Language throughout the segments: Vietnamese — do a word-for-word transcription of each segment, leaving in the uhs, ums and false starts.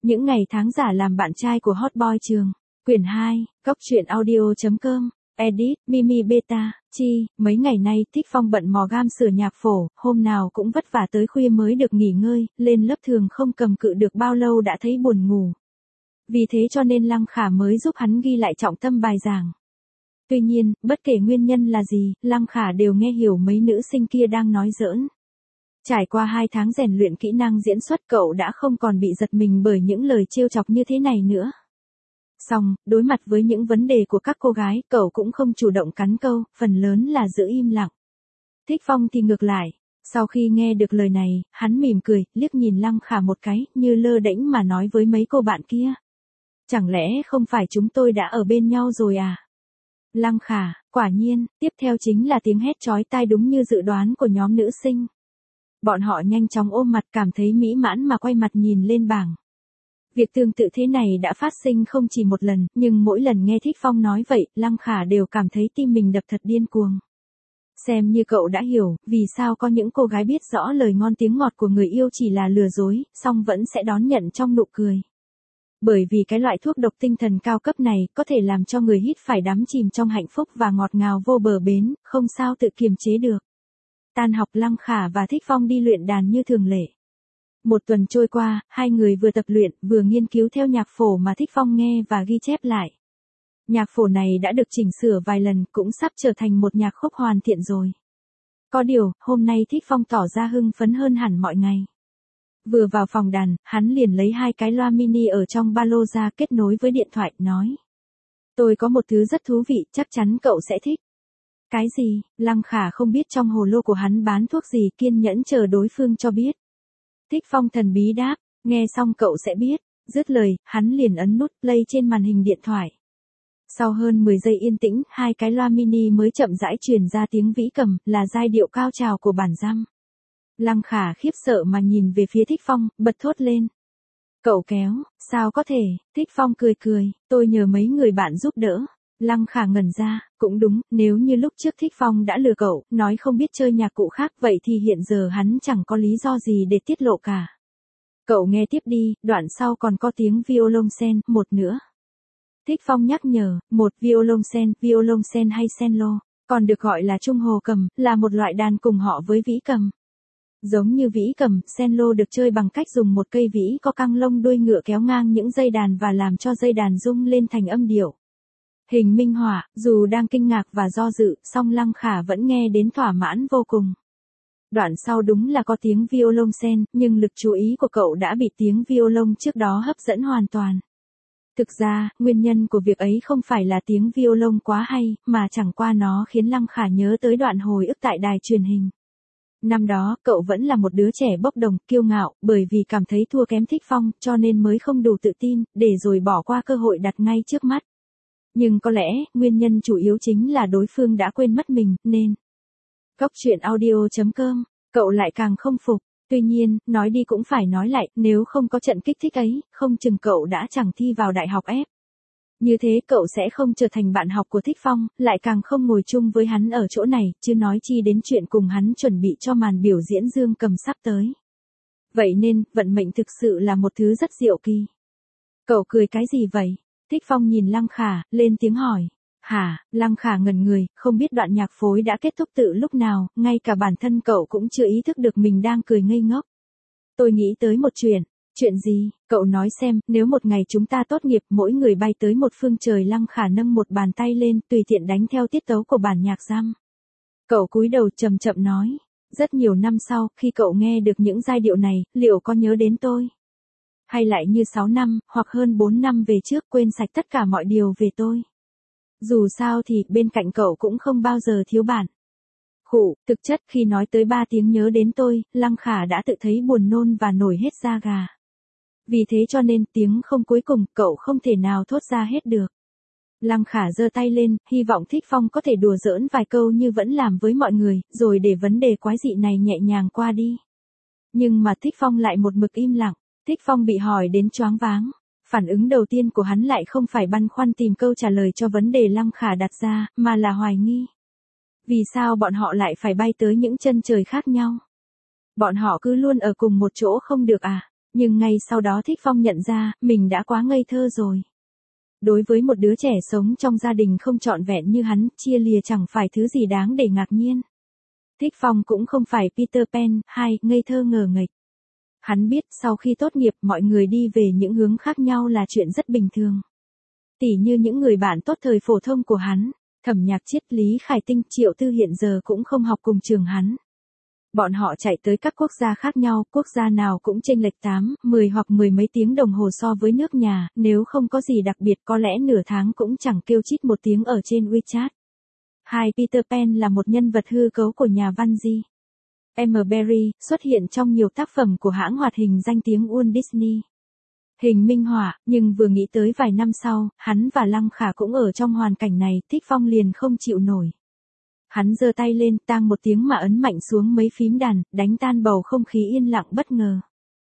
Những ngày tháng giả làm bạn trai của hot boy trường. Quyển hai, góc truyện audio.com. Edit, Mimi Beta, Chi, mấy ngày nay Thích Phong bận mò gam sửa nhạc phổ, hôm nào cũng vất vả tới khuya mới được nghỉ ngơi, lên lớp thường không cầm cự được bao lâu đã thấy buồn ngủ. Vì thế cho nên Lăng Khả mới giúp hắn ghi lại trọng tâm bài giảng. Tuy nhiên, bất kể nguyên nhân là gì, Lăng Khả đều nghe hiểu mấy nữ sinh kia đang nói giỡn. Trải qua hai tháng rèn luyện kỹ năng diễn xuất, cậu đã không còn bị giật mình bởi những lời trêu chọc như thế này nữa. Song, đối mặt với những vấn đề của các cô gái, cậu cũng không chủ động cắn câu, phần lớn là giữ im lặng. Thích Phong thì ngược lại, sau khi nghe được lời này, hắn mỉm cười, liếc nhìn Lăng Khả một cái, như lơ đễnh mà nói với mấy cô bạn kia. Chẳng lẽ không phải chúng tôi đã ở bên nhau rồi à? Lăng Khả, quả nhiên, tiếp theo chính là tiếng hét chói tai đúng như dự đoán của nhóm nữ sinh. Bọn họ nhanh chóng ôm mặt cảm thấy mỹ mãn mà quay mặt nhìn lên bảng. Việc tương tự thế này đã phát sinh không chỉ một lần, nhưng mỗi lần nghe Thích Phong nói vậy, Lăng Khả đều cảm thấy tim mình đập thật điên cuồng. Xem như cậu đã hiểu, vì sao có những cô gái biết rõ lời ngon tiếng ngọt của người yêu chỉ là lừa dối, song vẫn sẽ đón nhận trong nụ cười. Bởi vì cái loại thuốc độc tinh thần cao cấp này có thể làm cho người hít phải đắm chìm trong hạnh phúc và ngọt ngào vô bờ bến, không sao tự kiềm chế được. Tan học, Lăng Khả và Thích Phong đi luyện đàn như thường lệ. Một tuần trôi qua, hai người vừa tập luyện, vừa nghiên cứu theo nhạc phổ mà Thích Phong nghe và ghi chép lại. Nhạc phổ này đã được chỉnh sửa vài lần, cũng sắp trở thành một nhạc khúc hoàn thiện rồi. Có điều, hôm nay Thích Phong tỏ ra hưng phấn hơn hẳn mọi ngày. Vừa vào phòng đàn, hắn liền lấy hai cái loa mini ở trong ba lô ra kết nối với điện thoại, nói. Tôi có một thứ rất thú vị, chắc chắn cậu sẽ thích. Cái gì? Lăng Khả không biết trong hồ lô của hắn bán thuốc gì, kiên nhẫn chờ đối phương cho biết. Thích Phong thần bí đáp, nghe xong cậu sẽ biết. Dứt lời, hắn liền ấn nút play trên màn hình điện thoại. Sau hơn mười giây yên tĩnh, hai cái loa mini mới chậm rãi truyền ra tiếng vĩ cầm, là giai điệu cao trào của bản dăm. Lăng Khả khiếp sợ mà nhìn về phía Thích Phong, bật thốt lên. Cậu kéo, sao có thể? Thích Phong cười cười, tôi nhờ mấy người bạn giúp đỡ. Lăng Khả ngẩn ra, cũng đúng, nếu như lúc trước Thích Phong đã lừa cậu, nói không biết chơi nhạc cụ khác, vậy thì hiện giờ hắn chẳng có lý do gì để tiết lộ cả. Cậu nghe tiếp đi, đoạn sau còn có tiếng violoncel, một nữa. Thích Phong nhắc nhở, một violoncel, violoncel hay cello, còn được gọi là trung hồ cầm, là một loại đàn cùng họ với vĩ cầm. Giống như vĩ cầm, cello được chơi bằng cách dùng một cây vĩ có căng lông đuôi ngựa kéo ngang những dây đàn và làm cho dây đàn rung lên thành âm điệu. Hình minh họa, dù đang kinh ngạc và do dự, song Lăng Khả vẫn nghe đến thỏa mãn vô cùng. Đoạn sau đúng là có tiếng violoncel, nhưng lực chú ý của cậu đã bị tiếng violon trước đó hấp dẫn hoàn toàn. Thực ra, nguyên nhân của việc ấy không phải là tiếng violon quá hay, mà chẳng qua nó khiến Lăng Khả nhớ tới đoạn hồi ức tại đài truyền hình. Năm đó, cậu vẫn là một đứa trẻ bốc đồng, kiêu ngạo, bởi vì cảm thấy thua kém Thích Phong, cho nên mới không đủ tự tin, để rồi bỏ qua cơ hội đặt ngay trước mắt. Nhưng có lẽ, nguyên nhân chủ yếu chính là đối phương đã quên mất mình, nên. Góc truyện audio.com, cậu lại càng không phục. Tuy nhiên, nói đi cũng phải nói lại, nếu không có trận kích thích ấy, không chừng cậu đã chẳng thi vào đại học ép. Như thế cậu sẽ không trở thành bạn học của Thích Phong, lại càng không ngồi chung với hắn ở chỗ này, chứ nói chi đến chuyện cùng hắn chuẩn bị cho màn biểu diễn dương cầm sắp tới. Vậy nên, vận mệnh thực sự là một thứ rất diệu kỳ. Cậu cười cái gì vậy? Thích Phong nhìn Lăng Khả, lên tiếng hỏi. Hả? Lăng Khả ngẩn người, không biết đoạn nhạc phối đã kết thúc từ lúc nào, ngay cả bản thân cậu cũng chưa ý thức được mình đang cười ngây ngốc. Tôi nghĩ tới một chuyện. Chuyện gì? Cậu nói xem, nếu một ngày chúng ta tốt nghiệp, mỗi người bay tới một phương trời. Lăng Khả nâng một bàn tay lên, tùy tiện đánh theo tiết tấu của bản nhạc dăm. Cậu cúi đầu chậm chậm nói. Rất nhiều năm sau, khi cậu nghe được những giai điệu này, liệu có nhớ đến tôi? Hay lại như sáu năm, hoặc hơn bốn năm về trước, quên sạch tất cả mọi điều về tôi? Dù sao thì, bên cạnh cậu cũng không bao giờ thiếu bạn. Khụ, thực chất khi nói tới ba tiếng nhớ đến tôi, Lăng Khả đã tự thấy buồn nôn và nổi hết da gà. Vì thế cho nên tiếng không cuối cùng, cậu không thể nào thốt ra hết được. Lăng Khả giơ tay lên, hy vọng Thích Phong có thể đùa giỡn vài câu như vẫn làm với mọi người, rồi để vấn đề quái dị này nhẹ nhàng qua đi. Nhưng mà Thích Phong lại một mực im lặng. Thích Phong bị hỏi đến choáng váng. Phản ứng đầu tiên của hắn lại không phải băn khoăn tìm câu trả lời cho vấn đề Lăng Khả đặt ra, mà là hoài nghi. Vì sao bọn họ lại phải bay tới những chân trời khác nhau? Bọn họ cứ luôn ở cùng một chỗ không được à? Nhưng ngay sau đó Thích Phong nhận ra, mình đã quá ngây thơ rồi. Đối với một đứa trẻ sống trong gia đình không trọn vẹn như hắn, chia lìa chẳng phải thứ gì đáng để ngạc nhiên. Thích Phong cũng không phải Peter Pan, hay ngây thơ ngờ nghệch. Hắn biết sau khi tốt nghiệp mọi người đi về những hướng khác nhau là chuyện rất bình thường. Tỉ như những người bạn tốt thời phổ thông của hắn, Thẩm Nhạc Chiết, Lý Khải Tinh, Triệu Tư hiện giờ cũng không học cùng trường hắn. Bọn họ chạy tới các quốc gia khác nhau, quốc gia nào cũng chênh lệch tám, mười hoặc mười mấy tiếng đồng hồ so với nước nhà, nếu không có gì đặc biệt có lẽ nửa tháng cũng chẳng kêu chít một tiếng ở trên WeChat. Hai Peter Pan là một nhân vật hư cấu của nhà văn G. M. Barrie, xuất hiện trong nhiều tác phẩm của hãng hoạt hình danh tiếng Walt Disney. Hình minh họa, nhưng vừa nghĩ tới vài năm sau, hắn và Lăng Khả cũng ở trong hoàn cảnh này, Thích Phong liền không chịu nổi. Hắn giơ tay lên, tang một tiếng mà ấn mạnh xuống mấy phím đàn, đánh tan bầu không khí yên lặng bất ngờ.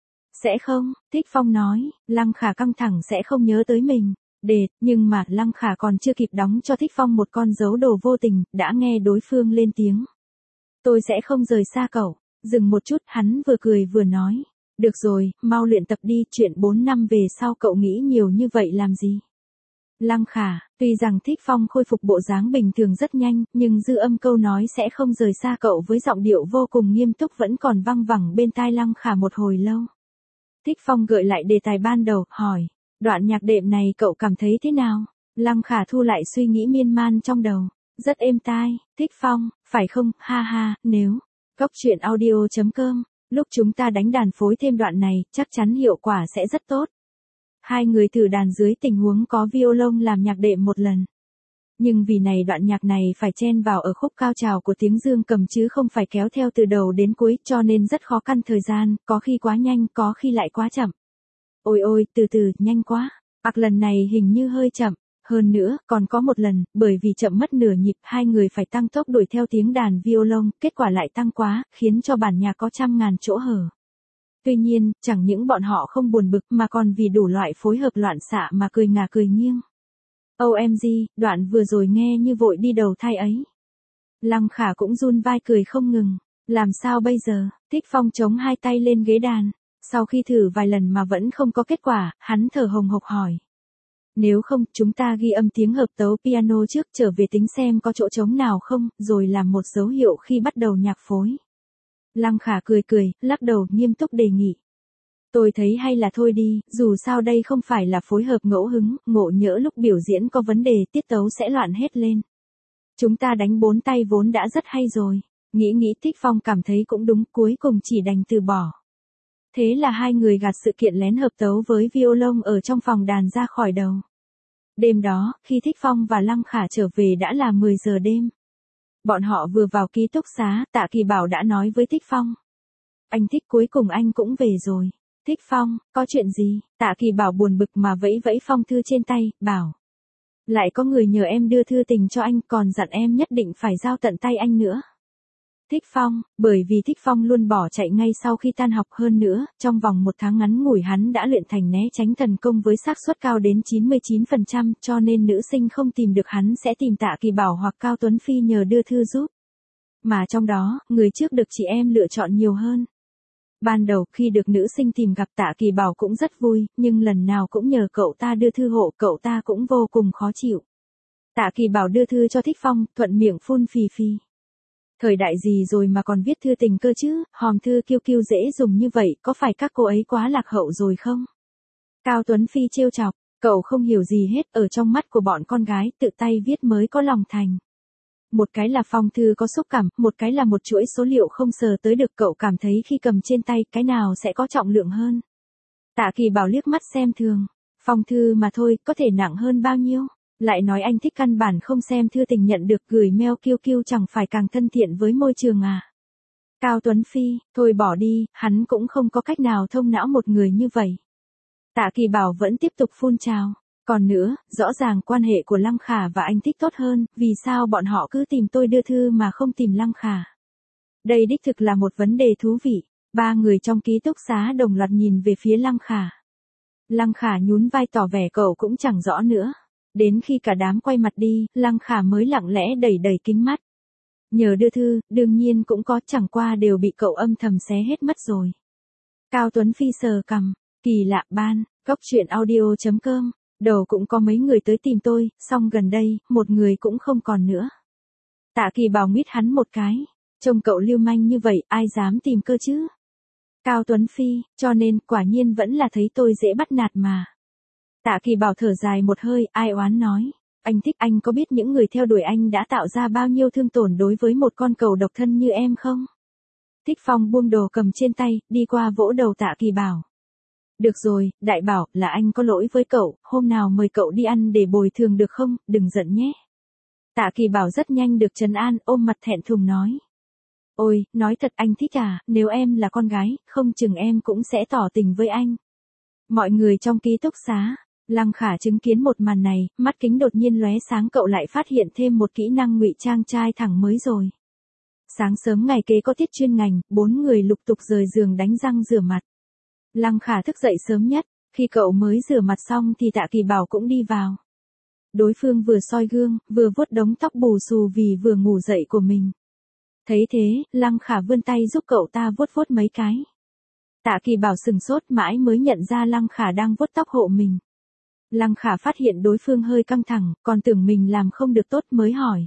Sẽ không, Thích Phong nói, Lăng Khả căng thẳng sẽ không nhớ tới mình. Đệt, nhưng mà Lăng Khả còn chưa kịp đóng cho Thích Phong một con dấu đồ vô tình, đã nghe đối phương lên tiếng. Tôi sẽ không rời xa cậu. Dừng một chút, hắn vừa cười vừa nói. Được rồi, mau luyện tập đi, chuyện bốn năm về sau cậu nghĩ nhiều như vậy làm gì? Lăng Khả, tuy rằng Thích Phong khôi phục bộ dáng bình thường rất nhanh, nhưng dư âm câu nói sẽ không rời xa cậu với giọng điệu vô cùng nghiêm túc vẫn còn văng vẳng bên tai Lăng Khả một hồi lâu. Thích Phong gợi lại đề tài ban đầu, hỏi, đoạn nhạc đệm này cậu cảm thấy thế nào? Lăng Khả thu lại suy nghĩ miên man trong đầu. Rất êm tai, Thích Phong, phải không, ha ha, nếu. Góc truyện audio chấm com, lúc chúng ta đánh đàn phối thêm đoạn này, chắc chắn hiệu quả sẽ rất tốt. Hai người thử đàn dưới tình huống có violon làm nhạc đệm một lần. Nhưng vì này đoạn nhạc này phải chen vào ở khúc cao trào của tiếng dương cầm chứ không phải kéo theo từ đầu đến cuối, cho nên rất khó căn thời gian, có khi quá nhanh, có khi lại quá chậm. Ôi ôi, từ từ, nhanh quá. Hoặc lần này hình như hơi chậm. Hơn nữa, còn có một lần, bởi vì chậm mất nửa nhịp, hai người phải tăng tốc đuổi theo tiếng đàn violon, kết quả lại tăng quá, khiến cho bản nhạc có trăm ngàn chỗ hở. Tuy nhiên, chẳng những bọn họ không buồn bực mà còn vì đủ loại phối hợp loạn xạ mà cười ngả cười nghiêng. ô em giê, đoạn vừa rồi nghe như vội đi đầu thai ấy. Lăng Khả cũng run vai cười không ngừng. Làm sao bây giờ? Thích Phong chống hai tay lên ghế đàn. Sau khi thử vài lần mà vẫn không có kết quả, hắn thở hồng hộc hỏi. Nếu không, chúng ta ghi âm tiếng hợp tấu piano trước, trở về tính xem có chỗ trống nào không, rồi làm một dấu hiệu khi bắt đầu nhạc phối. Lăng Khả cười cười, lắc đầu, nghiêm túc đề nghị. Tôi thấy hay là thôi đi, dù sao đây không phải là phối hợp ngẫu hứng, ngộ nhỡ lúc biểu diễn có vấn đề, tiết tấu sẽ loạn hết lên. Chúng ta đánh bốn tay vốn đã rất hay rồi. Nghĩ nghĩ Thích Phong cảm thấy cũng đúng, cuối cùng chỉ đành từ bỏ. Thế là hai người gạt sự kiện lén hợp tấu với violon ở trong phòng đàn ra khỏi đầu. Đêm đó, khi Thích Phong và Lăng Khả trở về đã là mười giờ đêm. Bọn họ vừa vào ký túc xá, Tạ Kỳ Bảo đã nói với Thích Phong. Anh Thích, cuối cùng anh cũng về rồi. Thích Phong, có chuyện gì? Tạ Kỳ Bảo buồn bực mà vẫy vẫy phong thư trên tay, bảo. Lại có người nhờ em đưa thư tình cho anh, còn dặn em nhất định phải giao tận tay anh nữa. Thích Phong, bởi vì Thích Phong luôn bỏ chạy ngay sau khi tan học, hơn nữa, trong vòng một tháng ngắn ngủi hắn đã luyện thành né tránh thần công với xác suất cao đến chín mươi chín phần trăm, cho nên nữ sinh không tìm được hắn sẽ tìm Tạ Kỳ Bảo hoặc Cao Tuấn Phi nhờ đưa thư giúp. Mà trong đó, người trước được chị em lựa chọn nhiều hơn. Ban đầu khi được nữ sinh tìm gặp, Tạ Kỳ Bảo cũng rất vui, nhưng lần nào cũng nhờ cậu ta đưa thư hộ, cậu ta cũng vô cùng khó chịu. Tạ Kỳ Bảo đưa thư cho Thích Phong, thuận miệng phun phì phì. Thời đại gì rồi mà còn viết thư tình cơ chứ, hòm thư kiêu kiêu dễ dùng như vậy, có phải các cô ấy quá lạc hậu rồi không? Cao Tuấn Phi trêu chọc, cậu không hiểu gì hết, ở trong mắt của bọn con gái, tự tay viết mới có lòng thành. Một cái là phong thư có xúc cảm, một cái là một chuỗi số liệu không sờ tới được, cậu cảm thấy khi cầm trên tay, cái nào sẽ có trọng lượng hơn? Tạ Kỳ Bảo liếc mắt xem thường, phong thư mà thôi, có thể nặng hơn bao nhiêu? Lại nói anh Thích căn bản không xem thư tình nhận được, gửi mail kiêu kiêu chẳng phải càng thân thiện với môi trường à? Cao Tuấn Phi, thôi bỏ đi, hắn cũng không có cách nào thông não một người như vậy. Tạ Kỳ Bảo vẫn tiếp tục phun trào. Còn nữa, rõ ràng quan hệ của Lăng Khả và anh Thích tốt hơn, vì sao bọn họ cứ tìm tôi đưa thư mà không tìm Lăng Khả? Đây đích thực là một vấn đề thú vị. Ba người trong ký túc xá đồng loạt nhìn về phía Lăng Khả. Lăng Khả nhún vai tỏ vẻ cậu cũng chẳng rõ nữa. Đến khi cả đám quay mặt đi, Lăng Khả mới lặng lẽ đẩy đẩy kính mắt. Nhờ đưa thư, đương nhiên cũng có, chẳng qua đều bị cậu âm thầm xé hết mất rồi. Cao Tuấn Phi sờ cằm, kỳ lạ ban, góc chuyện audio chấm com, đầu cũng có mấy người tới tìm tôi, xong gần đây, một người cũng không còn nữa. Tạ Kỳ Bảo nguyết hắn một cái, trông cậu lưu manh như vậy, ai dám tìm cơ chứ? Cao Tuấn Phi, cho nên, quả nhiên vẫn là thấy tôi dễ bắt nạt mà. Tạ Kỳ Bảo thở dài một hơi, ai oán nói. Anh thích, anh có biết những người theo đuổi anh đã tạo ra bao nhiêu thương tổn đối với một con cẩu độc thân như em không? Thích Phong buông đồ cầm trên tay, đi qua vỗ đầu Tạ Kỳ Bảo. Được rồi, Đại Bảo, là anh có lỗi với cậu, hôm nào mời cậu đi ăn để bồi thường được không, đừng giận nhé. Tạ Kỳ Bảo rất nhanh được trấn an, ôm mặt thẹn thùng nói. Ôi, nói thật anh thích à, nếu em là con gái, không chừng em cũng sẽ tỏ tình với anh. Mọi người trong ký túc xá, Lăng Khả chứng kiến một màn này, mắt kính đột nhiên lóe sáng, cậu lại phát hiện thêm một kỹ năng ngụy trang trai thẳng mới rồi. Sáng sớm ngày kế có tiết chuyên ngành, bốn người lục tục rời giường đánh răng rửa mặt. Lăng Khả thức dậy sớm nhất, khi cậu mới rửa mặt xong thì Tạ Kỳ Bảo cũng đi vào. Đối phương vừa soi gương, vừa vuốt đống tóc bù xù vì vừa ngủ dậy của mình. Thấy thế, Lăng Khả vươn tay giúp cậu ta vuốt vuốt mấy cái. Tạ Kỳ Bảo sừng sốt mãi mới nhận ra Lăng Khả đang vuốt tóc hộ mình. Lăng Khả phát hiện đối phương hơi căng thẳng, còn tưởng mình làm không được tốt mới hỏi.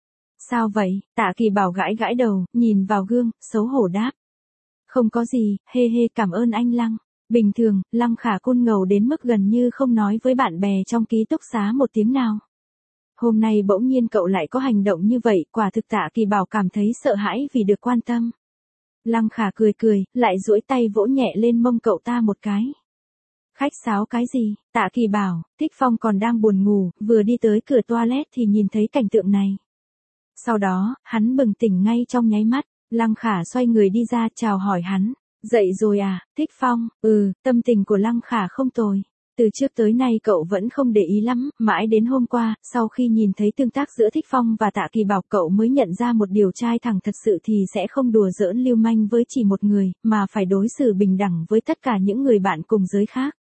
Sao vậy? Tạ Kỳ Bảo gãi gãi đầu, nhìn vào gương, xấu hổ đáp. Không có gì, hê hê, cảm ơn anh Lăng. Bình thường, Lăng Khả côn ngầu đến mức gần như không nói với bạn bè trong ký túc xá một tiếng nào. Hôm nay bỗng nhiên cậu lại có hành động như vậy, quả thực Tạ Kỳ Bảo cảm thấy sợ hãi vì được quan tâm. Lăng Khả cười cười, lại duỗi tay vỗ nhẹ lên mông cậu ta một cái. Khách sáo cái gì? Tạ Kỳ Bảo, Thích Phong còn đang buồn ngủ, vừa đi tới cửa toilet thì nhìn thấy cảnh tượng này. Sau đó, hắn bừng tỉnh ngay trong nháy mắt, Lăng Khả xoay người đi ra chào hỏi hắn. Dậy rồi à, Thích Phong? Ừ, tâm tình của Lăng Khả không tồi. Từ trước tới nay cậu vẫn không để ý lắm, mãi đến hôm qua, sau khi nhìn thấy tương tác giữa Thích Phong và Tạ Kỳ Bảo cậu mới nhận ra một điều, trai thẳng thật sự thì sẽ không đùa giỡn lưu manh với chỉ một người, mà phải đối xử bình đẳng với tất cả những người bạn cùng giới khác.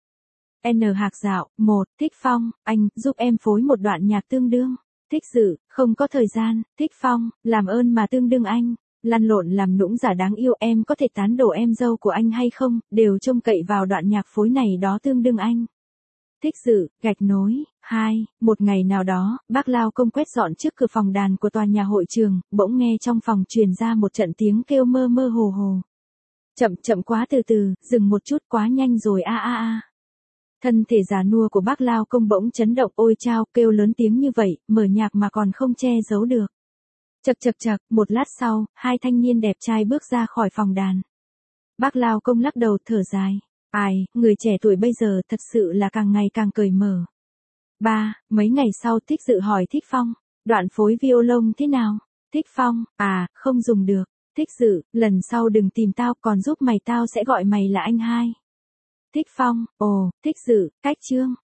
N Hạc Dạo, một, Thích Phong, anh, giúp em phối một đoạn nhạc tương đương. Thích Dự, không có thời gian. Thích Phong, làm ơn mà tương đương anh. Lăn lộn làm nũng giả đáng yêu, em có thể tán đổ em dâu của anh hay không, đều trông cậy vào đoạn nhạc phối này đó tương đương anh. Thích Dự, gạch nối. Hai, một ngày nào đó, bác lao công quét dọn trước cửa phòng đàn của tòa nhà hội trường, bỗng nghe trong phòng truyền ra một trận tiếng kêu mơ mơ hồ hồ. Chậm chậm quá, từ từ, dừng một chút, quá nhanh rồi, a a a. Thân thể già nua của bác lao công bỗng chấn động, ôi chao, kêu lớn tiếng như vậy, mở nhạc mà còn không che giấu được. Chật chật chật, một lát sau, hai thanh niên đẹp trai bước ra khỏi phòng đàn. Bác lao công lắc đầu thở dài. Ai, người trẻ tuổi bây giờ thật sự là càng ngày càng cởi mở. Ba, mấy ngày sau Thích Dự hỏi Thích Phong, đoạn phối violon thế nào? Thích Phong, à, không dùng được. Thích Dự, lần sau đừng tìm tao, còn giúp mày tao sẽ gọi mày là anh hai. Thích Phong, ồ, Thích Dự, cách chương.